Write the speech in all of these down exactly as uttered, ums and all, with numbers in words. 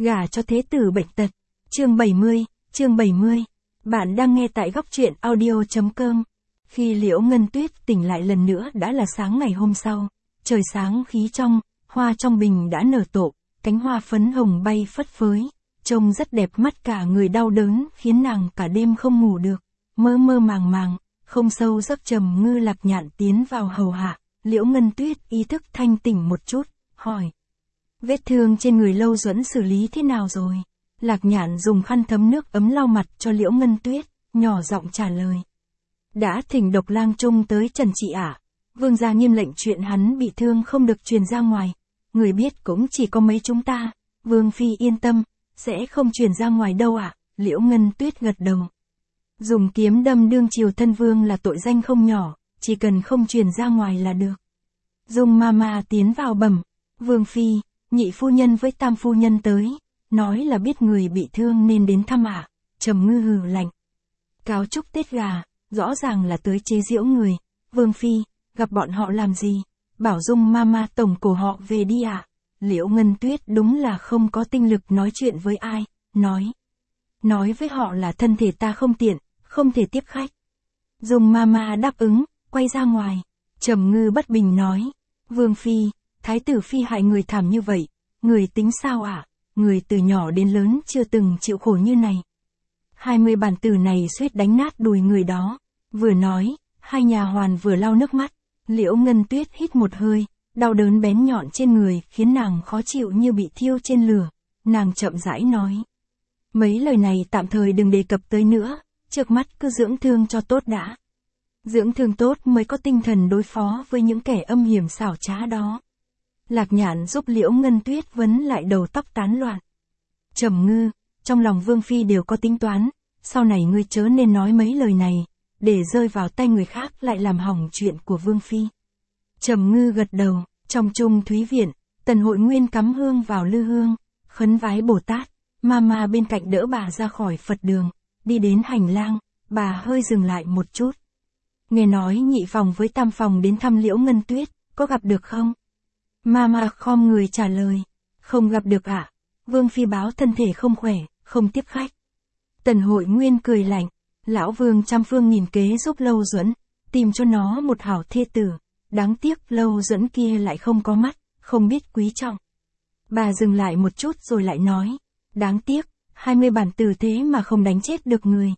Gả cho thế tử bệnh tật. Chương bảy mươi, chương bảy mươi. Bạn đang nghe tại góc truyện audio chấm com. Khi Liễu Ngân Tuyết tỉnh lại lần nữa đã là sáng ngày hôm sau. Trời sáng khí trong, hoa trong bình đã nở tổ, cánh hoa phấn hồng bay phất phới, trông rất đẹp mắt, cả người đau đớn khiến nàng cả đêm không ngủ được, mơ mơ màng màng, không sâu giấc. Trầm Ngư Lạc Nhạn tiến vào hầu hạ, Liễu Ngân Tuyết ý thức thanh tỉnh một chút, hỏi: vết thương trên người Lâu Duẫn xử lý thế nào rồi? Lạc Nhạn dùng khăn thấm nước ấm lau mặt cho Liễu Ngân Tuyết, nhỏ giọng trả lời: đã thỉnh Độc Lang Trung tới trần trị ạ. Vương gia nghiêm lệnh chuyện hắn bị thương không được truyền ra ngoài. Người biết cũng chỉ có mấy chúng ta. Vương phi yên tâm, sẽ không truyền ra ngoài đâu ạ. Liễu Ngân Tuyết gật đầu. Dùng kiếm đâm đương triều thân vương là tội danh không nhỏ, chỉ cần không truyền ra ngoài là được. Dung Mama tiến vào bẩm: Vương phi, nhị phu nhân với tam phu nhân tới, nói là biết người bị thương nên đến thăm ạ. Trầm Ngư hừ lạnh: cáo chúc Tết gà, rõ ràng là tới chế giễu người. Vương phi, gặp bọn họ làm gì? Bảo Dung Mama tổng cổ họ về đi ạ. Liễu Ngân Tuyết đúng là không có tinh lực nói chuyện với ai, nói: nói với họ là thân thể ta không tiện, không thể tiếp khách. Dung Mama đáp ứng, quay ra ngoài. Trầm Ngư bất bình nói: Vương phi, thái tử phi hại người thảm như vậy, người tính sao ạ? Người từ nhỏ đến lớn chưa từng chịu khổ như này. Hai mươi bản tử này suýt đánh nát đùi người đó. Vừa nói, hai nhà hoàn vừa lau nước mắt. Liễu Ngân Tuyết hít một hơi, đau đớn bén nhọn trên người khiến nàng khó chịu như bị thiêu trên lửa. Nàng chậm rãi nói: mấy lời này tạm thời đừng đề cập tới nữa, trước mắt cứ dưỡng thương cho tốt đã. Dưỡng thương tốt mới có tinh thần đối phó với những kẻ âm hiểm xảo trá đó. Lạc Nhạn giúp Liễu Ngân Tuyết vấn lại đầu tóc tán loạn. Trầm Ngư, trong lòng Vương phi đều có tính toán, sau này ngươi chớ nên nói mấy lời này, để rơi vào tay người khác lại làm hỏng chuyện của Vương phi. Trầm Ngư gật đầu. Trong Trung Thúy Viện, Tần Hội Nguyên cắm hương vào lư hương, khấn vái Bồ Tát. Mama bên cạnh đỡ bà ra khỏi Phật đường, đi đến hành lang, bà hơi dừng lại một chút. Nghe nói nhị phòng với tam phòng đến thăm Liễu Ngân Tuyết, có gặp được không? Mama khom người trả lời: không gặp được ạ. Vương phi báo thân thể không khỏe, không tiếp khách. Tần Hội Nguyên cười lạnh: lão Vương trăm phương nghìn kế giúp Lâu Duẫn, tìm cho nó một hảo thê tử. Đáng tiếc Lâu Duẫn kia lại không có mắt, không biết quý trọng. Bà dừng lại một chút rồi lại nói: đáng tiếc, hai mươi bản tử thế mà không đánh chết được người.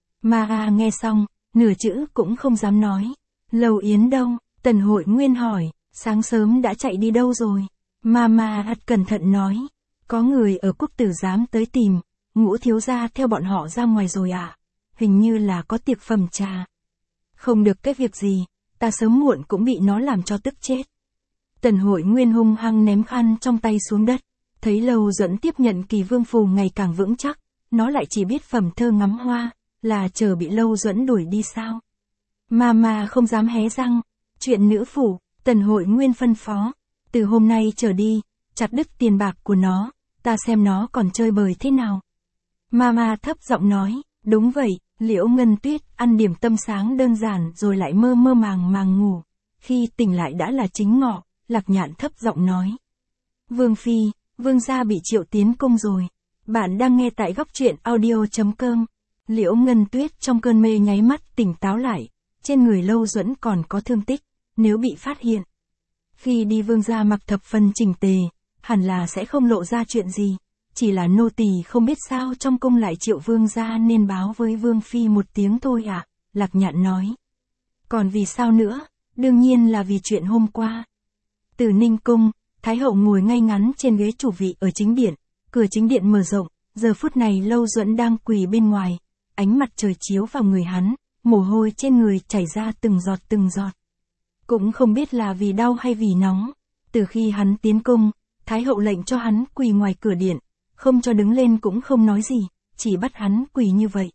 Ma nghe xong, nửa chữ cũng không dám nói. Lâu Yến đâu? Tần Hội Nguyên hỏi. Sáng sớm đã chạy đi đâu rồi? Mama thật cẩn thận nói: có người ở Quốc Tử Giám tới tìm, Ngũ thiếu gia theo bọn họ ra ngoài rồi ạ. À? Hình như là có tiệc phẩm trà. Không được cái việc gì, ta sớm muộn cũng bị nó làm cho tức chết. Tần Hội Nguyên hung hăng ném khăn trong tay xuống đất, thấy Lâu Duẫn tiếp nhận kỳ vương phù ngày càng vững chắc, nó lại chỉ biết phẩm thơ ngắm hoa, là chờ bị Lâu Duẫn đuổi đi sao? Mama không dám hé răng. Chuyện nữ phủ, Tần Hội Nguyên phân phó: từ hôm nay trở đi, chặt đứt tiền bạc của nó, ta xem nó còn chơi bời thế nào. Mama thấp giọng nói: đúng vậy. Liễu Ngân Tuyết ăn điểm tâm sáng đơn giản rồi lại mơ mơ màng màng ngủ. Khi tỉnh lại đã là chính ngọ. Lạc Nhạn thấp giọng nói: Vương phi, Vương gia bị triệu tiến cung rồi. Bạn đang nghe tại góc truyện audio chấm com. Liễu Ngân Tuyết trong cơn mê nháy mắt tỉnh táo lại. Trên người Lâu Duẫn còn có thương tích, nếu bị phát hiện, khi đi Vương gia mặc thập phần chỉnh tề, hẳn là sẽ không lộ ra chuyện gì. Chỉ là nô tỳ không biết sao trong cung lại triệu Vương gia nên báo với Vương phi một tiếng thôi ạ. À? Lạc Nhạn nói. Còn vì sao nữa? Đương nhiên là vì chuyện hôm qua. Từ Ninh cung, Thái hậu ngồi ngay ngắn trên ghế chủ vị ở chính điện, cửa chính điện mở rộng, giờ phút này Lâu Duẫn đang quỳ bên ngoài, ánh mặt trời chiếu vào người hắn, mồ hôi trên người chảy ra từng giọt từng giọt. Cũng không biết là vì đau hay vì nóng. Từ khi hắn tiến cung, Thái hậu lệnh cho hắn quỳ ngoài cửa điện, không cho đứng lên cũng không nói gì, chỉ bắt hắn quỳ như vậy.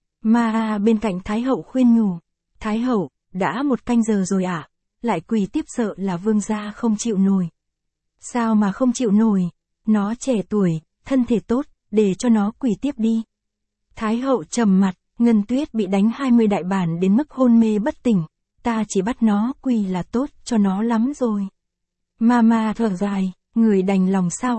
Ma bên cạnh Thái hậu khuyên nhủ: Thái hậu, đã một canh giờ rồi ạ, à? Lại quỳ tiếp sợ là Vương gia không chịu nổi. Sao mà không chịu nổi? Nó trẻ tuổi, thân thể tốt, để cho nó quỳ tiếp đi. Thái hậu trầm mặt: Ngân Tuyết bị đánh hai mươi đại bản đến mức hôn mê bất tỉnh, ta chỉ bắt nó quỳ là tốt cho nó lắm rồi. Mama thở dài: người đành lòng sao ạ? À?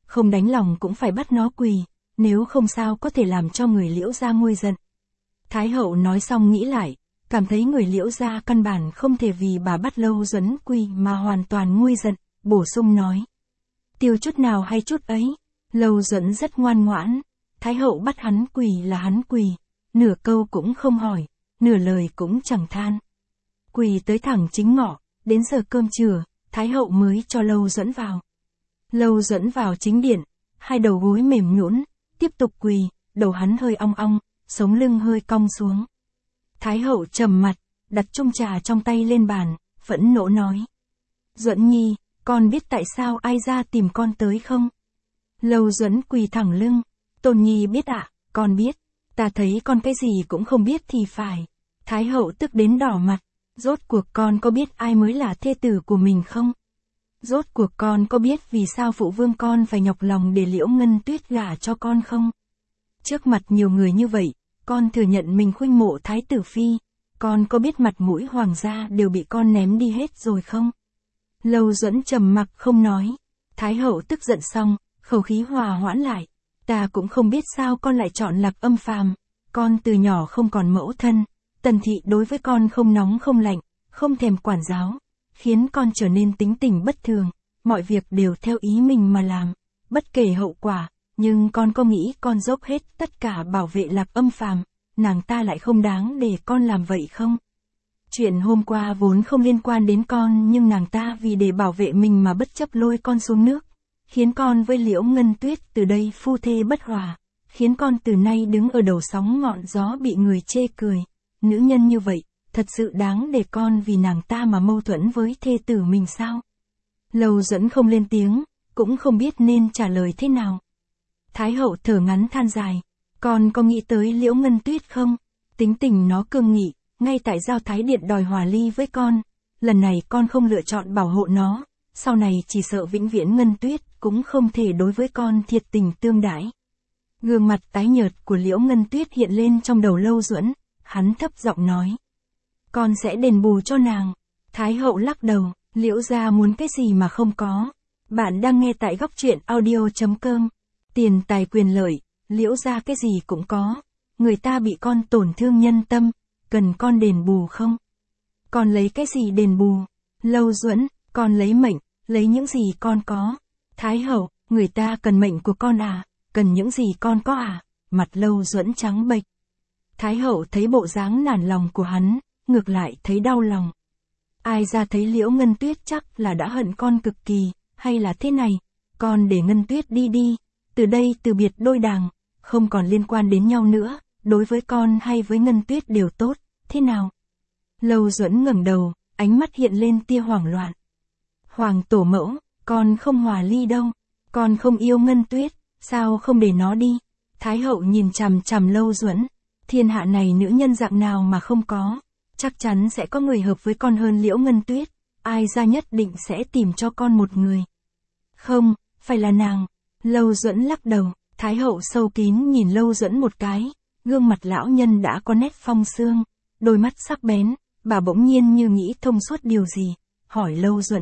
không đánh lòng cũng phải bắt nó quỳ, nếu không sao có thể làm cho người Liễu gia nguôi giận. Thái hậu nói xong nghĩ lại, cảm thấy người Liễu gia căn bản không thể vì bà bắt Lâu Duẫn quỳ mà hoàn toàn nguôi giận, bổ sung nói. Tiêu chút nào hay chút ấy, Lâu Duẫn rất ngoan ngoãn, Thái hậu bắt hắn quỳ là hắn quỳ, nửa câu cũng không hỏi, nửa lời cũng chẳng than. Quỳ tới thẳng chính ngọ, đến giờ cơm trưa, Thái hậu mới cho Lâu Duẫn vào. Lâu Duẫn vào chính điện, hai đầu gối mềm nhũn, tiếp tục quỳ, đầu hắn hơi ong ong, sống lưng hơi cong xuống. Thái hậu trầm mặt, đặt chung trà trong tay lên bàn, phẫn nộ nói. Duẫn nhi, con biết tại sao ai ra tìm con tới không? Lâu Duẫn quỳ thẳng lưng. Tôn nhi biết ạ, à, con biết. Ta thấy con cái gì cũng không biết thì phải. Thái hậu tức đến đỏ mặt. Rốt cuộc con có biết ai mới là thê tử của mình không? Rốt cuộc con có biết vì sao phụ vương con phải nhọc lòng để Liễu Ngân Tuyết gả cho con không? Trước mặt nhiều người như vậy, con thừa nhận mình khuynh mộ Thái tử phi. Con có biết mặt mũi hoàng gia đều bị con ném đi hết rồi không? Lâu Duẫn trầm mặc không nói. Thái hậu tức giận xong, khẩu khí hòa hoãn lại. Ta cũng không biết sao con lại chọn Lạc Âm Phàm. Con từ nhỏ không còn mẫu thân. Tần thị đối với con không nóng không lạnh, không thèm quản giáo, khiến con trở nên tính tình bất thường, mọi việc đều theo ý mình mà làm, bất kể hậu quả, nhưng con có nghĩ con dốc hết tất cả bảo vệ Lạc Âm Phàm, nàng ta lại không đáng để con làm vậy không? Chuyện hôm qua vốn không liên quan đến con nhưng nàng ta vì để bảo vệ mình mà bất chấp lôi con xuống nước, khiến con với Liễu Ngân Tuyết từ đây phu thê bất hòa, khiến con từ nay đứng ở đầu sóng ngọn gió bị người chê cười. Nữ nhân như vậy, thật sự đáng để con vì nàng ta mà mâu thuẫn với thê tử mình sao? Lâu Duẫn không lên tiếng, cũng không biết nên trả lời thế nào. Thái hậu thở ngắn than dài, con có nghĩ tới Liễu Ngân Tuyết không? Tính tình nó cương nghị, ngay tại Giao Thái Điện đòi hòa ly với con, lần này con không lựa chọn bảo hộ nó, sau này chỉ sợ vĩnh viễn Ngân Tuyết cũng không thể đối với con thiệt tình tương đãi. Gương mặt tái nhợt của Liễu Ngân Tuyết hiện lên trong đầu Lâu Duẫn. Hắn thấp giọng nói. Con sẽ đền bù cho nàng. Thái hậu lắc đầu, Liễu gia muốn cái gì mà không có. Bạn đang nghe tại góc truyện audio chấm com. Tiền tài quyền lợi, Liễu gia cái gì cũng có. Người ta bị con tổn thương nhân tâm, cần con đền bù không? Con lấy cái gì đền bù? Lâu Duẫn, con lấy mệnh, lấy những gì con có. Thái hậu, người ta cần mệnh của con à? Cần những gì con có à? Mặt Lâu Duẫn trắng bệch. Thái hậu thấy bộ dáng nản lòng của hắn, ngược lại thấy đau lòng. Ai ra thấy Liễu Ngân Tuyết chắc là đã hận con cực kỳ, hay là thế này, con để Ngân Tuyết đi đi, từ đây từ biệt đôi đàng, không còn liên quan đến nhau nữa, đối với con hay với Ngân Tuyết đều tốt, thế nào? Lâu Duẫn ngẩng đầu, ánh mắt hiện lên tia hoảng loạn. Hoàng tổ mẫu, con không hòa ly đâu, con không yêu Ngân Tuyết, sao không để nó đi? Thái hậu nhìn chằm chằm Lâu Duẫn. Thiên hạ này nữ nhân dạng nào mà không có, chắc chắn sẽ có người hợp với con hơn Liễu Ngân Tuyết, ai ra nhất định sẽ tìm cho con một người. Không, phải là nàng. Lâu Duẫn lắc đầu, Thái hậu sâu kín nhìn Lâu Duẫn một cái, gương mặt lão nhân đã có nét phong sương, đôi mắt sắc bén, bà bỗng nhiên như nghĩ thông suốt điều gì, hỏi Lâu Duẫn.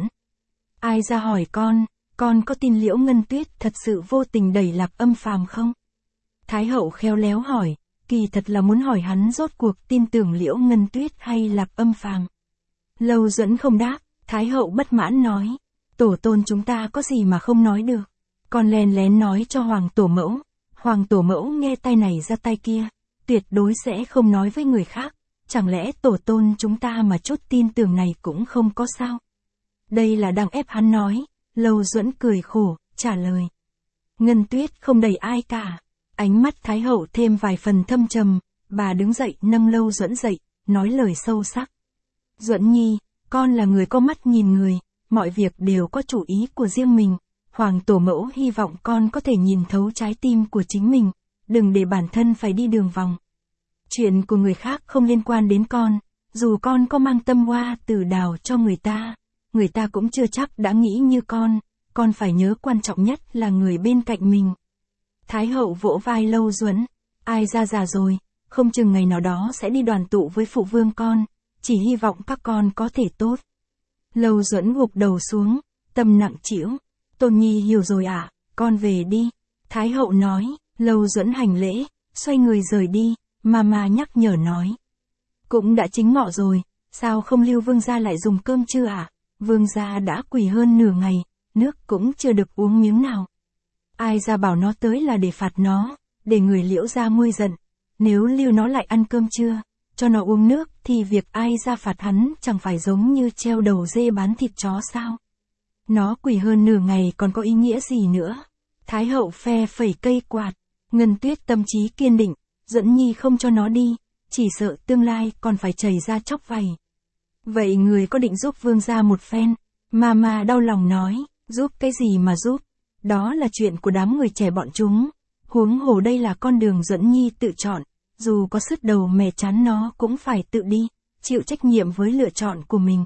Ai ra hỏi con, con có tin Liễu Ngân Tuyết thật sự vô tình đẩy Lạc Âm Phàm không? Thái hậu khéo léo hỏi. Kỳ thật là muốn hỏi hắn rốt cuộc tin tưởng Liễu Ngân Tuyết hay Lạc Âm Phàm. Lâu Duẫn không đáp, Thái hậu bất mãn nói. Tổ tôn chúng ta có gì mà không nói được. Con lén lén nói cho Hoàng tổ mẫu. Hoàng tổ mẫu nghe tay này ra tay kia, tuyệt đối sẽ không nói với người khác. Chẳng lẽ tổ tôn chúng ta mà chút tin tưởng này cũng không có sao? Đây là đang ép hắn nói. Lâu Duẫn cười khổ, trả lời. Ngân Tuyết không đẩy ai cả. Ánh mắt Thái hậu thêm vài phần thâm trầm, bà đứng dậy nâng Lâu Duẫn dậy, nói lời sâu sắc. Duẫn nhi, con là người có mắt nhìn người, mọi việc đều có chủ ý của riêng mình. Hoàng tổ mẫu hy vọng con có thể nhìn thấu trái tim của chính mình, đừng để bản thân phải đi đường vòng. Chuyện của người khác không liên quan đến con, dù con có mang tâm hoa từ đào cho người ta, người ta cũng chưa chắc đã nghĩ như con, con phải nhớ quan trọng nhất là người bên cạnh mình. Thái hậu vỗ vai Lâu Duẫn, ai ra già rồi, không chừng ngày nào đó sẽ đi đoàn tụ với phụ vương con, chỉ hy vọng các con có thể tốt. Lâu Duẫn gục đầu xuống, tâm nặng trĩu, Tôn nhi hiểu rồi ạ, à, con về đi. Thái hậu nói, Lâu Duẫn hành lễ, xoay người rời đi, Mama nhắc nhở nói. Cũng đã chính ngọ rồi, sao không lưu vương gia lại dùng cơm chưa ạ? À? Vương gia đã quỳ hơn nửa ngày, nước cũng chưa được uống miếng nào. Ai ra bảo nó tới là để phạt nó, để người Liễu gia nguôi giận. Nếu lưu nó lại ăn cơm trưa, cho nó uống nước thì việc ai ra phạt hắn chẳng phải giống như treo đầu dê bán thịt chó sao? Nó quỳ hơn nửa ngày còn có ý nghĩa gì nữa? Thái hậu phe phẩy cây quạt, Ngân Tuyết tâm trí kiên định, Duẫn Nhi không cho nó đi, chỉ sợ tương lai còn phải chảy ra chóc vảy. Vậy người có định giúp vương gia một phen? Mama đau lòng nói, giúp cái gì mà giúp? Đó là chuyện của đám người trẻ bọn chúng. Huống hồ đây là con đường Duẫn Nhi tự chọn, dù có sứt đầu mẻ chán nó cũng phải tự đi, chịu trách nhiệm với lựa chọn của mình.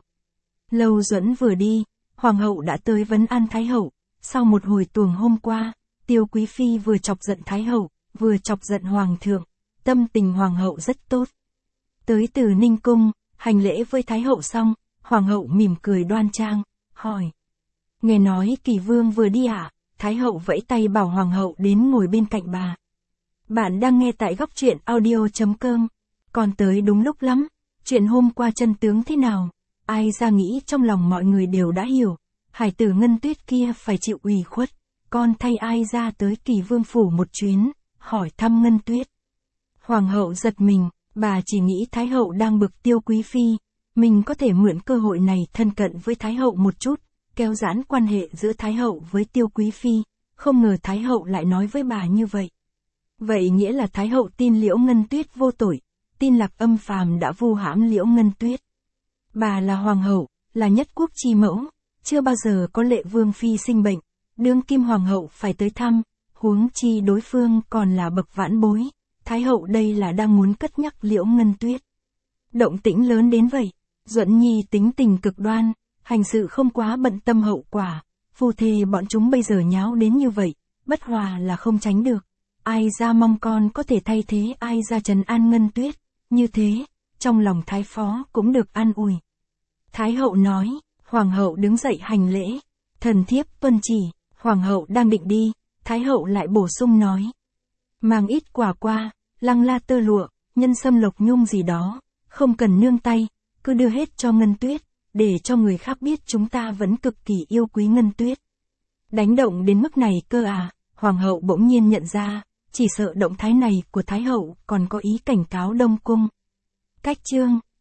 Lâu Duẫn vừa đi, Hoàng hậu đã tới vấn an Thái hậu. Sau một hồi tuồng hôm qua, Tiêu Quý Phi vừa chọc giận Thái hậu, vừa chọc giận Hoàng thượng. Tâm tình Hoàng hậu rất tốt. Tới từ Ninh Cung, hành lễ với Thái hậu xong, Hoàng hậu mỉm cười đoan trang, hỏi. Nghe nói Kỳ Vương vừa đi à? Thái hậu vẫy tay bảo Hoàng hậu đến ngồi bên cạnh bà. Bạn đang nghe tại góc truyện audio chấm com. Còn tới đúng lúc lắm. Chuyện hôm qua chân tướng thế nào? Ai ra nghĩ trong lòng mọi người đều đã hiểu. Hải tử Ngân Tuyết kia phải chịu ủy khuất. Con thay ai ra tới Kỳ Vương phủ một chuyến, hỏi thăm Ngân Tuyết. Hoàng hậu giật mình, bà chỉ nghĩ Thái hậu đang bực Tiêu Quý Phi. Mình có thể mượn cơ hội này thân cận với Thái hậu một chút, kéo giãn quan hệ giữa Thái hậu với Tiêu Quý Phi. Không ngờ Thái hậu lại nói với bà như vậy. Vậy nghĩa là Thái hậu tin Liễu Ngân Tuyết vô tội, tin Lạc Âm Phàm đã vu hãm Liễu Ngân Tuyết. Bà là hoàng hậu, là nhất quốc chi mẫu, chưa bao giờ có Lệ Vương Phi sinh bệnh, đương kim hoàng hậu phải tới thăm, huống chi đối phương còn là bậc vãn bối. Thái hậu đây là đang muốn cất nhắc Liễu Ngân Tuyết. Động tĩnh lớn đến vậy, Duẫn Nhi tính tình cực đoan, hành sự không quá bận tâm hậu quả, phu thê bọn chúng bây giờ nháo đến như vậy, bất hòa là không tránh được. Ai ra mong con có thể thay thế ai ra trấn an Ngân Tuyết, như thế, trong lòng Thái phó cũng được an ủi. Thái hậu nói, Hoàng hậu đứng dậy hành lễ, thần thiếp tuân chỉ. Hoàng hậu đang định đi, Thái hậu lại bổ sung nói. Mang ít quả qua, lăng la tơ lụa, nhân sâm lộc nhung gì đó, không cần nương tay, cứ đưa hết cho Ngân Tuyết, để cho người khác biết chúng ta vẫn cực kỳ yêu quý Ngân Tuyết. Đánh động đến mức này cơ à? Hoàng hậu bỗng nhiên nhận ra, chỉ sợ động thái này của Thái hậu còn có ý cảnh cáo Đông Cung. Cách chương